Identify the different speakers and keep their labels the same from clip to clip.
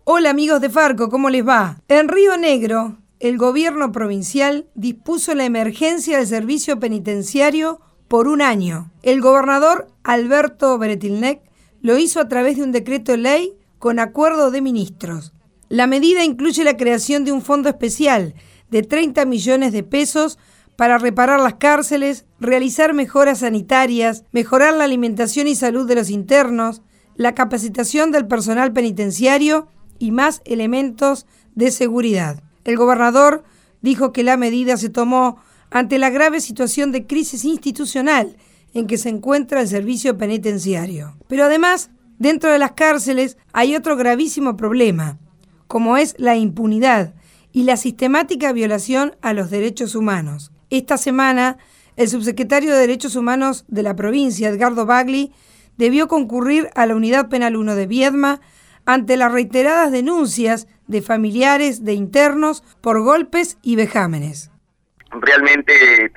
Speaker 1: Hola amigos de Farco, ¿cómo les va? En Río Negro, el gobierno provincial dispuso la emergencia del servicio penitenciario por un año. El gobernador Alberto Bretilnec lo hizo a través de un decreto de ley con acuerdo de ministros. La medida incluye la creación de un fondo especial de 30 millones de pesos para reparar las cárceles, realizar mejoras sanitarias, mejorar la alimentación y salud de los internos, la capacitación del personal penitenciario y más elementos de seguridad. El gobernador dijo que la medida se tomó ante la grave situación de crisis institucional en que se encuentra el servicio penitenciario. Pero además, dentro de las cárceles hay otro gravísimo problema, como es la impunidad y la sistemática violación a los derechos humanos. Esta semana, el subsecretario de Derechos Humanos de la provincia, Edgardo Bagli, debió concurrir a la Unidad Penal 1 de Viedma ante las reiteradas denuncias de familiares de internos por golpes y vejámenes.
Speaker 2: Realmente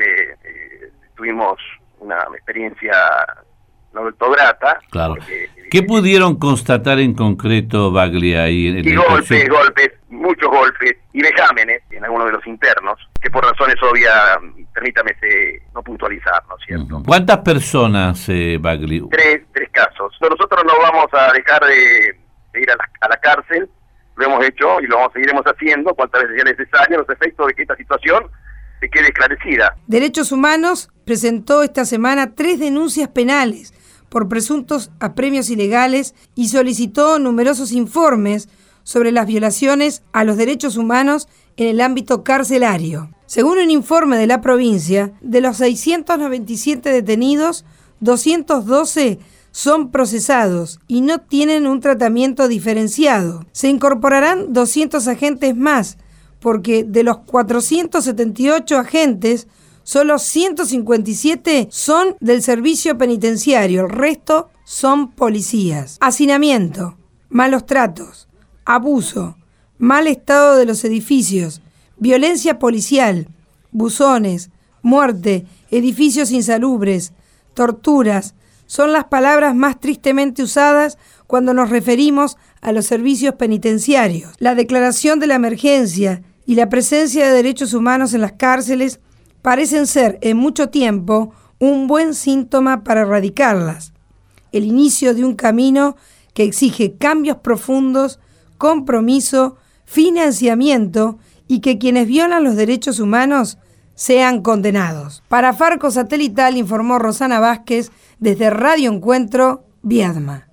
Speaker 2: tuvimos una experiencia no del todo grata.
Speaker 3: Claro. ¿Qué pudieron constatar en concreto, Bagli, ahí?
Speaker 2: Golpes, muchos golpes y vejámenes en algunos de los internos, que por razones obvias, permítame no puntualizar, ¿no es cierto?
Speaker 3: ¿Cuántas personas, Bagli?
Speaker 2: Tres casos. Nosotros no vamos a dejar de ir a la cárcel, lo hemos hecho y lo seguiremos haciendo cuantas veces sea necesario, los efectos de que esta situación se quede esclarecida.
Speaker 1: Derechos Humanos presentó esta semana 3 denuncias penales por presuntos apremios ilegales y solicitó numerosos informes sobre las violaciones a los derechos humanos en el ámbito carcelario. Según un informe de la provincia, de los 697 detenidos, 212 son procesados y no tienen un tratamiento diferenciado. Se incorporarán 200 agentes más, porque de los 478 agentes, solo 157 son del servicio penitenciario, el resto son policías. Hacinamiento, malos tratos, abuso, mal estado de los edificios, violencia policial, buzones, muerte, edificios insalubres, torturas, son las palabras más tristemente usadas cuando nos referimos a los servicios penitenciarios. La declaración de la emergencia y la presencia de derechos humanos en las cárceles parecen ser en mucho tiempo un buen síntoma para erradicarlas. El inicio de un camino que exige cambios profundos, compromiso, financiamiento y que quienes violan los derechos humanos sean condenados. Para Farco Satelital informó Rosana Vázquez desde Radio Encuentro, Viedma.